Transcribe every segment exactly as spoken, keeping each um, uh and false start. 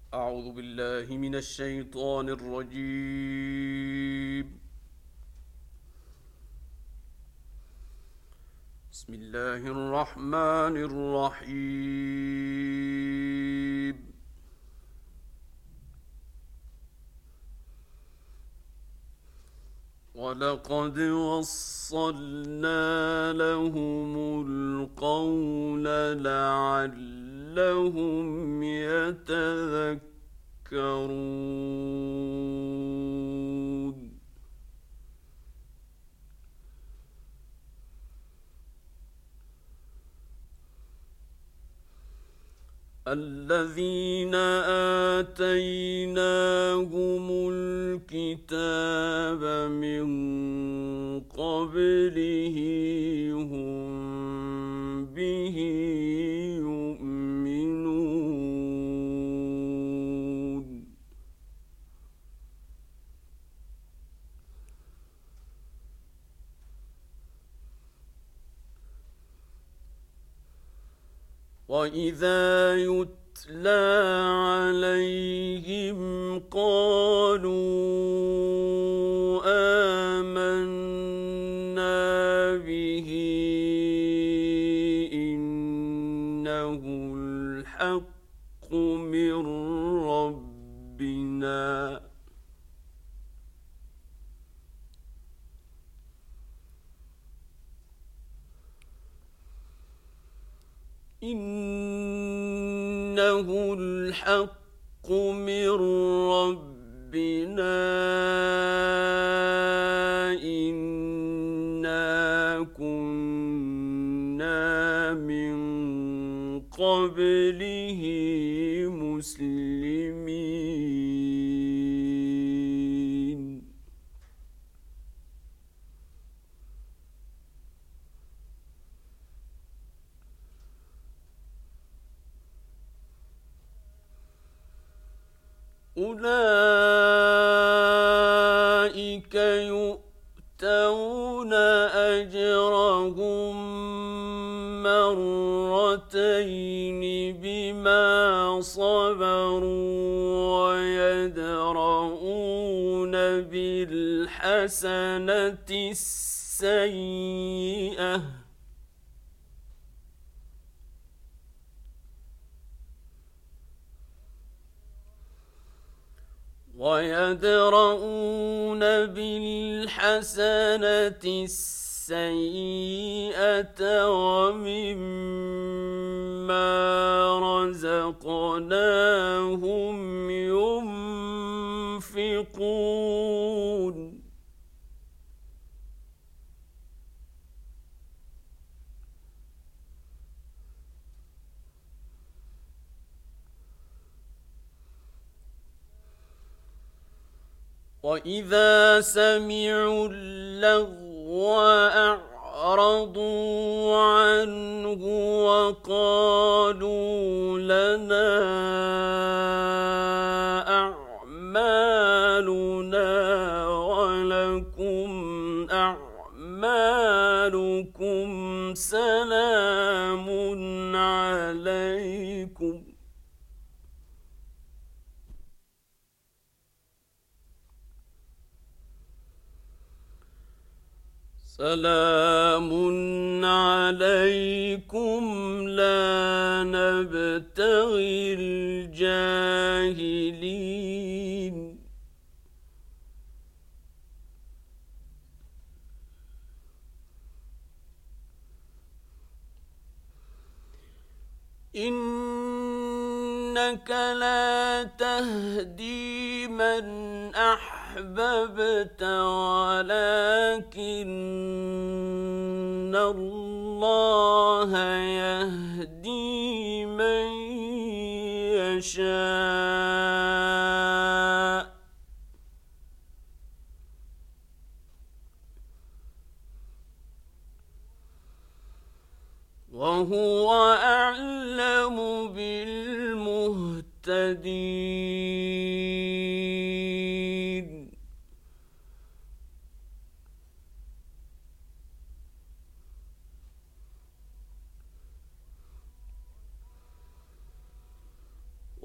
أعوذ بالله من الشيطان الرجيم. بسم الله الرحمن الرحيم. ولقد وصلنا لهم القول لعلهم يتذكرون. الذين آتيناهم الكتاب من قبله هم به يؤمنون. وإذا يتلى عليهم قالوا آمنا به إنه الحق من ربنا إنه الحق من ربنا إنا كنا من قبله مسلمين. أولئك يؤتون أجرهم مرتين بما صبروا ويدرؤون بالحسنة السيئة ويدرؤون بالحسنة السيئة ومما رزقناهم ينفقون. وإذا سمعوا اللغو أعرضوا عنه وقالوا لنا أعمالنا ولكم أعمالكم سلام عليكم سلام عليكم لا نبتغي الجاهلين. إنك لا تهدي من أحببت ولكن الله يهدي من يشاء وهو أعلم بالمهتدين.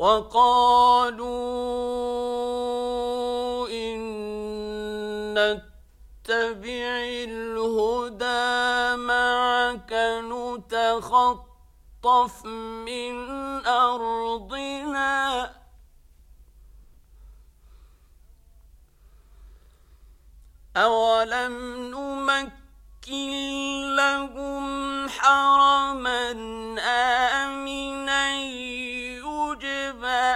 وقالوا إن نتبع الهدى معك نتخطف من أرضنا أولم نمكن لهم حرما آمنا يجبى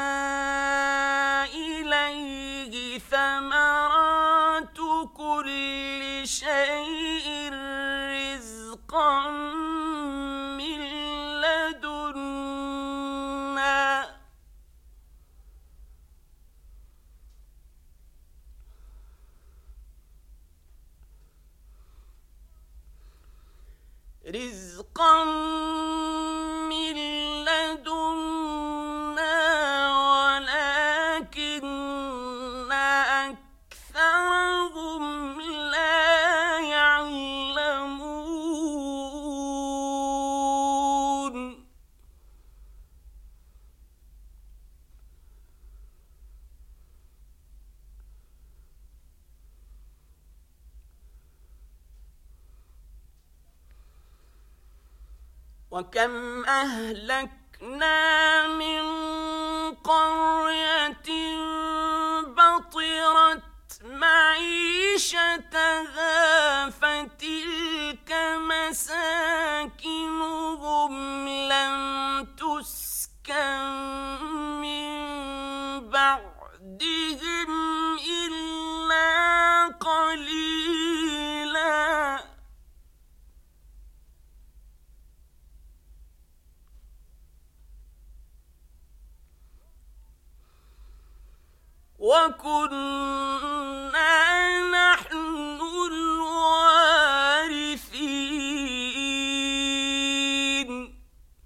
إليه ثمرات كل شيء رزقا من لدنا رزقا من لدنا ولكن أكثرهم لا يعلمون وكم أهلكنا من قرية بطرت معيشتها فتلك مساكنهم لم تسكن من بعدهم إلا قليلا وكنا نحن الوارثين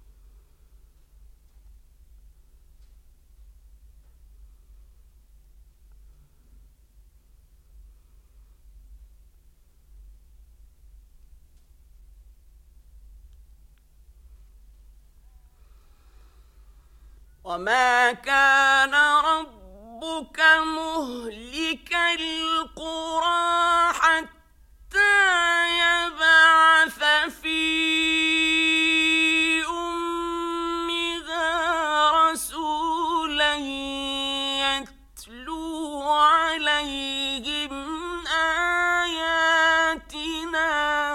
وما كان رب ربك مهلك القرى حتى يبعث في أمها رسولا يتلو عليهم آياتنا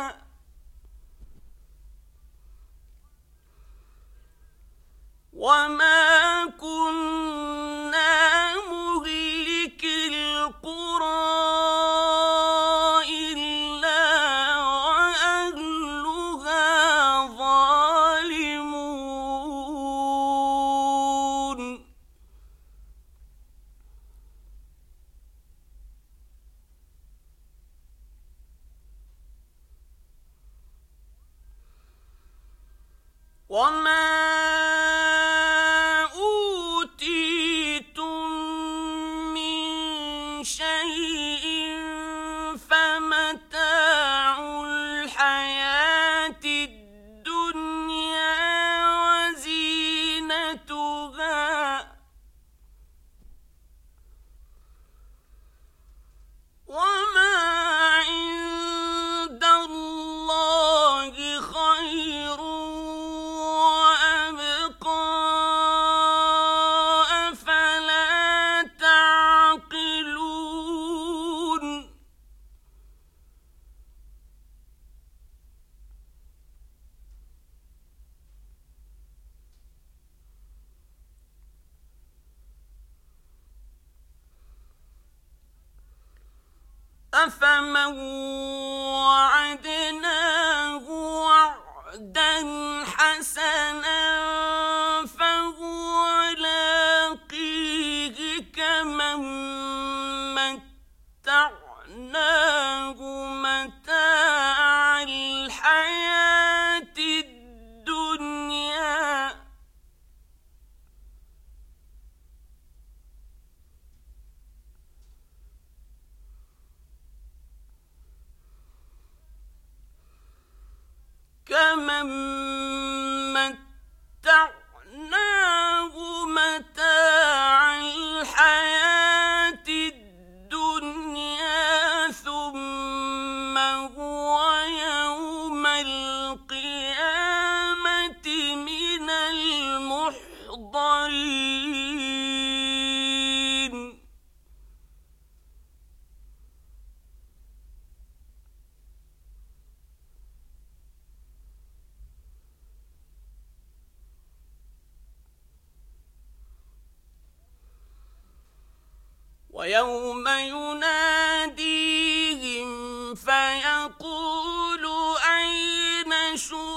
وما كنا مهلك القرى إلا وأهلها ظالمون وما أفمن وعدناه وعدا حسنا فهو لاقيه كمن متعناه متاع الحياة الدنيا كمن متعناه متاع المحضرين ويوم يناديهم فيقول أين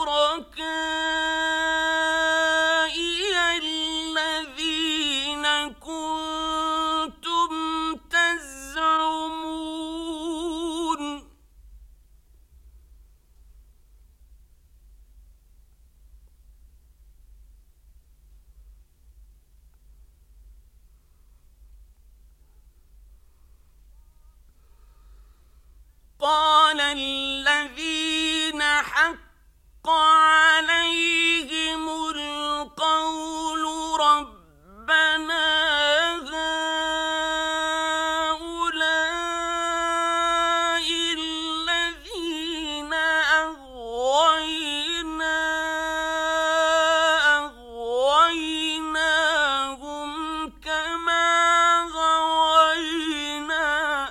شركائي الذين كنتم تزعمون قال الذين حق عليهم القول ربنا هؤلاء الذين أغوينا أغويناهم كما غوينا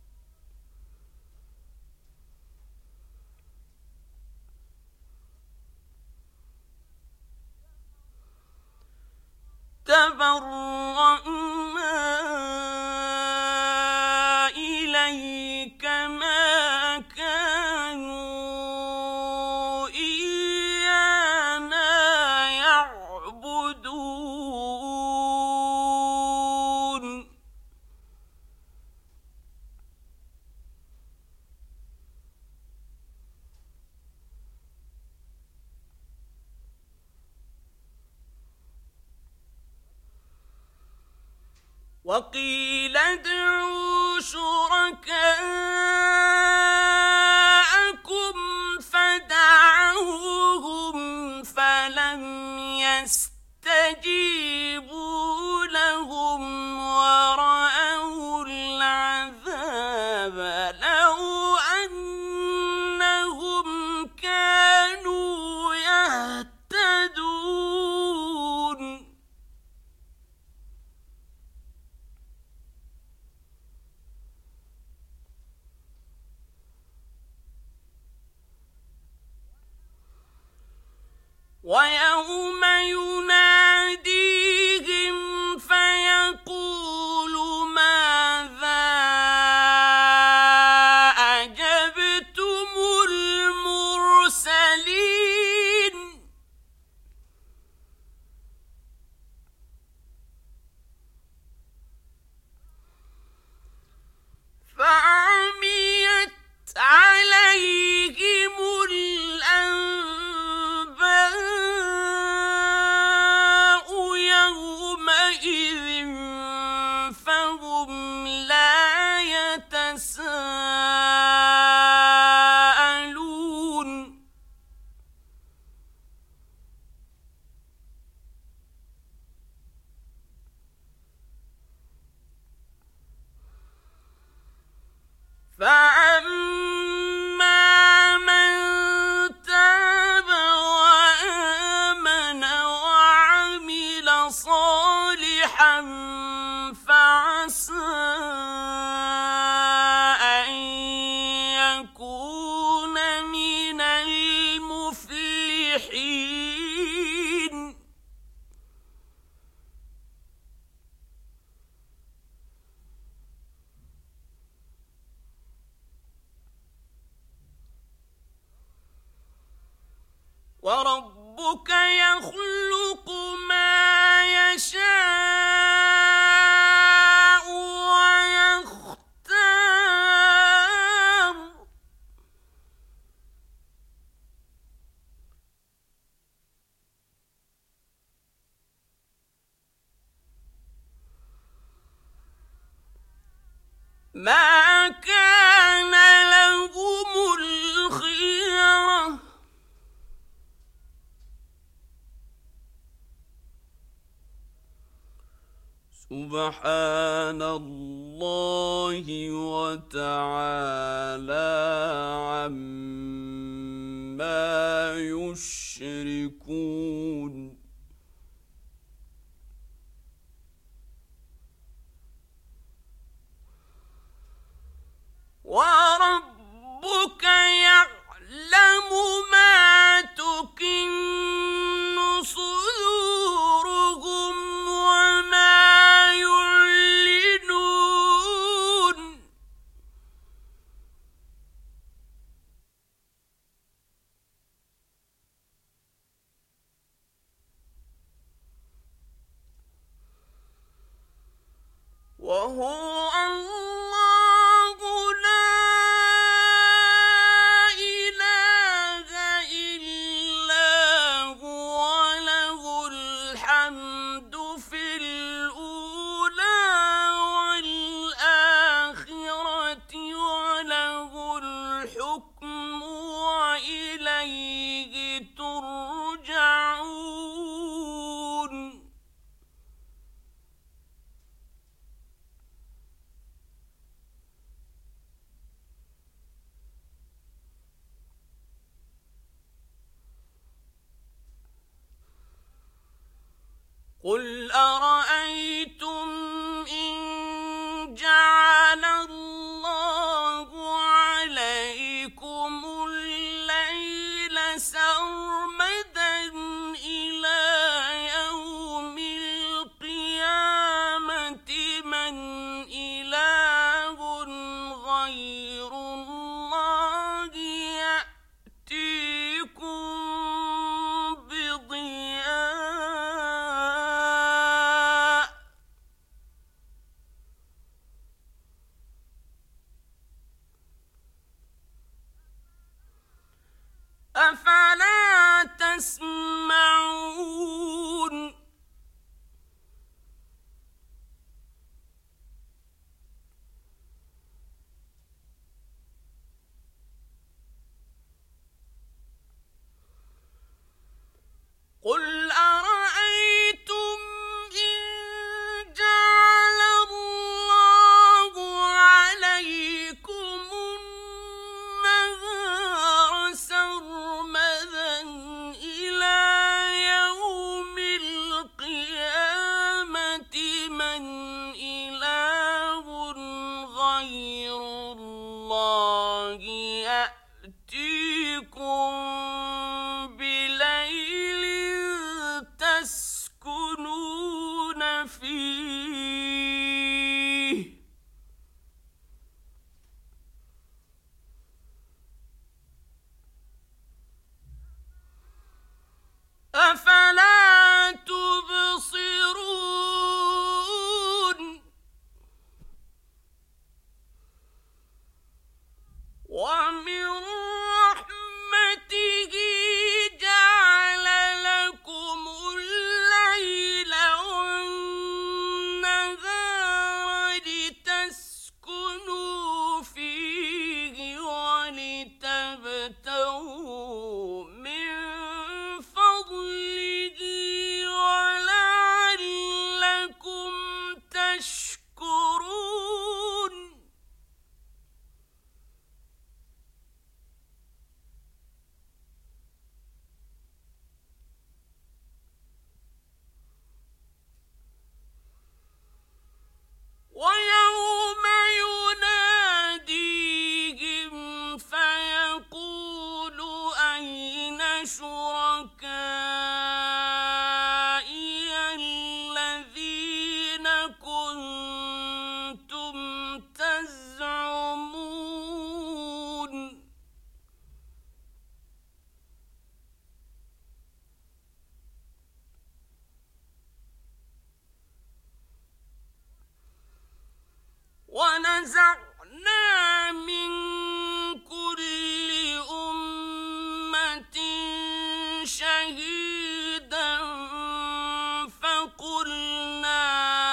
تبرأنا إليك ما كانوا إيانا يعبدون وقيل ادعوا شركاءكم فدعوهم فلم يستجيبوا لهم ورأوا العذاب لو أنهم كانوا يهتدون ويوم يناديهم فيقول ماذا أجبتم المرسلين فعميت عليهم الأنباء يومئذ فهم لا يتساءلون فأما من تاب وآمن وعمل صالحا فعسى أن يكون من المفلحين وربك يخلق ما يشاء ويختار ما كان لهم الخيرة سبحان الله وتعالى عما يشركون هو الله لا إله إلا هو له الحمد في الأولى والآخرة وله الحكم وإليه ترجعون. قل أرأيتم إن جعل الله عليكم الليل سرمدا إلى يوم القيامة من إله غير الله يأتيكم بضياء أفلا تسمعون. قل أرأيتم إن جعل الله عليكم النهار سرمدا إلى يوم القيامة من إله غير الله يأتيكم بليل تسكنون فيه أفلا تبصرون. ومن رحمته جعل لكم الليل والنهار لتسكنوا فيه ولتبتغوا من فضله ولعلكم تشكرون. ويوم يناديهم فيقول أين شركائي الذين كنتم تزعمون. ونزعنا من كل أمة شهيدا فقلنا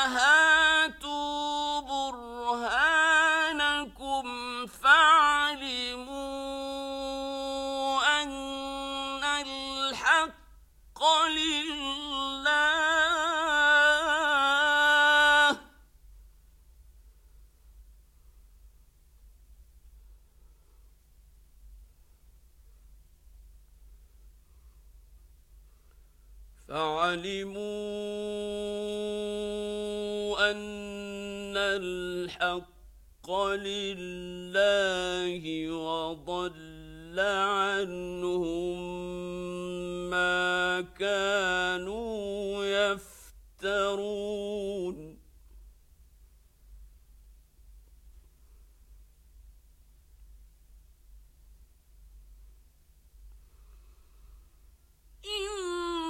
هاتوا برهانكم فعلموا أن الحق لله فعلموا أن الحق لله وضل عنهم ما كانوا يفترون.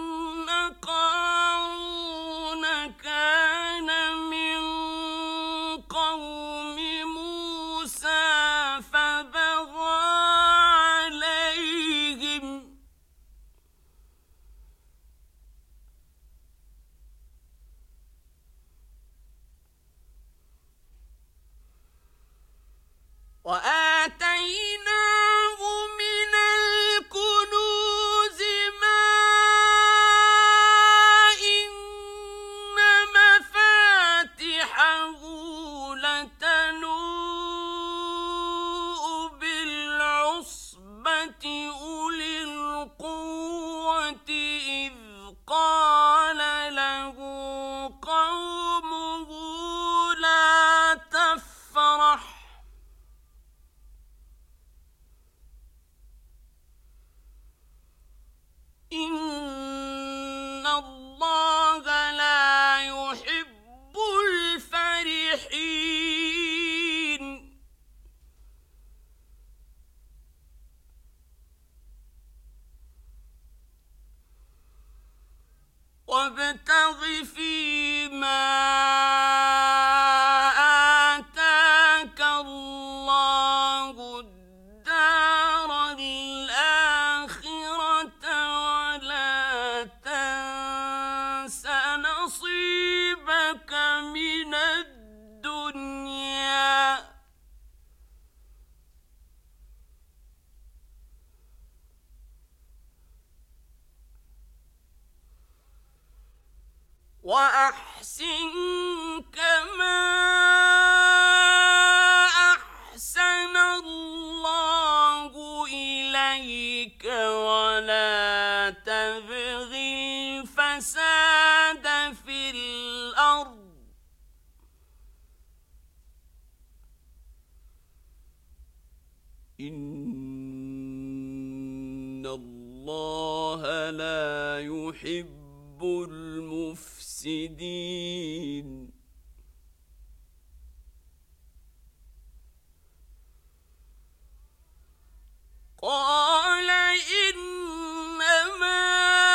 إن قارون كان من فيما آتاك الله الدار الآخرة ولا تنس نصيبك من الدنيا وأحسن كما أحسن الله إليك ولا تبغ الفساد في الأرض إن الله لا يحب المفسدين قال إنما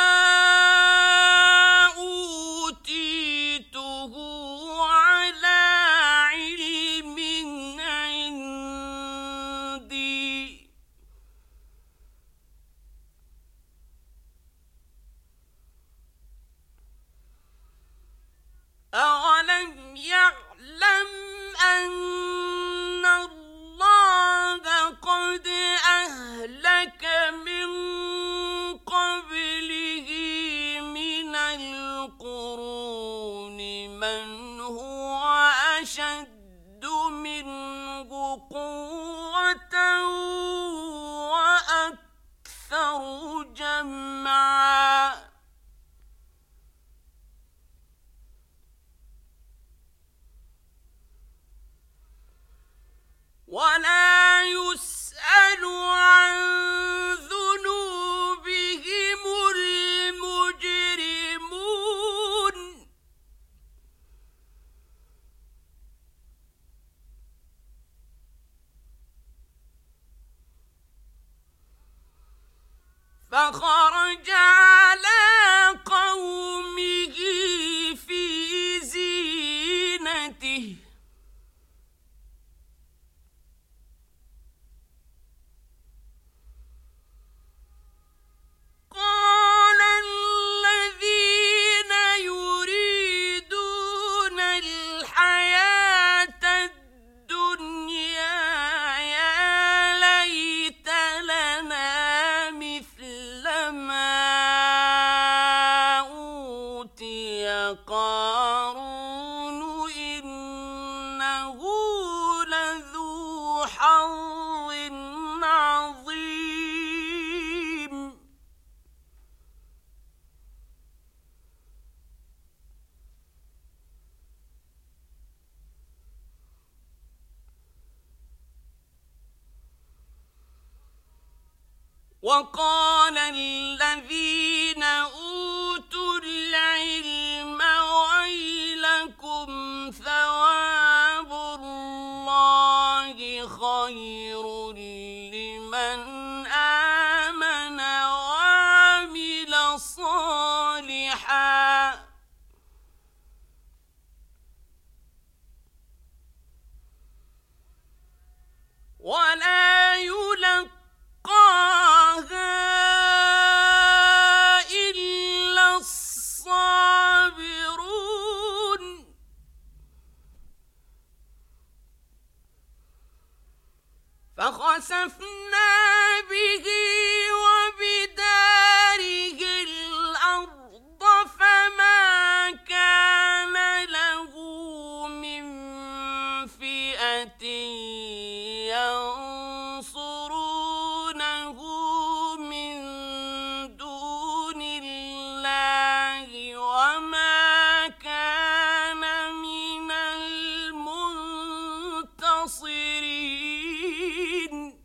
أوتيته على علم عندي أولم يعلم أن الله قد أهلك من قبله من القرون من هو أشد منه قوة وأكثر جمعا ولا يسأل عن ذنوبهم المجرمون فخرج على قومه في زينته قال الذين يريدون الحياة الدنيا يا ليت لنا مثل ما أوتي قارون إنه لذو حظ عظيم وقال الذين أوتوا العلم ويلكم ثواب الله خير لمن آمن وعمل صالحا ولا يلقاها إلا الصابرون فخسفنا به وبداره الأرض فما كان له من فئة ينصرونه من دون الله وما كان من المنتصرين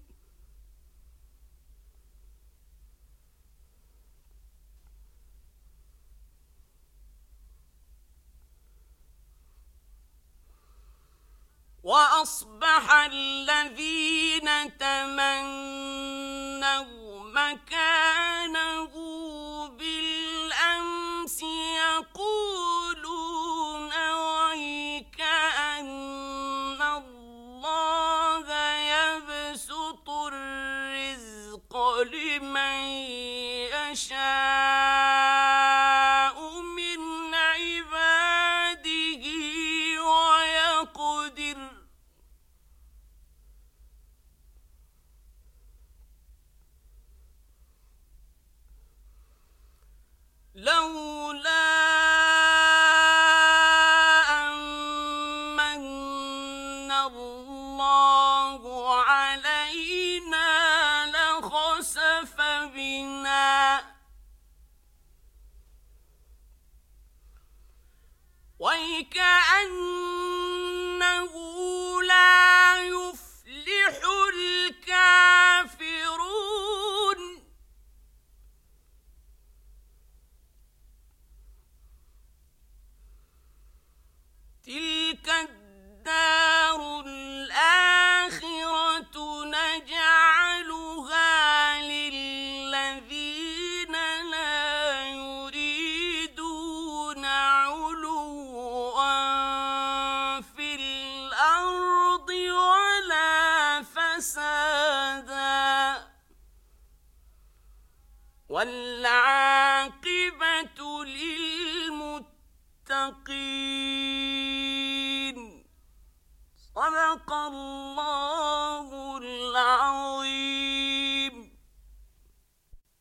وأصبح الذين تمنوا مكانه بالأمس يقول وَيْكَأَنَّهُ لَا يُفْلِحُ الْكَافِرُونَ تِلْكَ الدَّارُ الْآخِرَةُ نَجْعَلُهَا لِلَّذِينَ لَا يُرِيدُونَ عُلُوًّا فِي الْأَرْضِ وَلَا فَسَادًا وَالْعَاقِبَةُ لِلْمُتَّقِينَ. صدق الله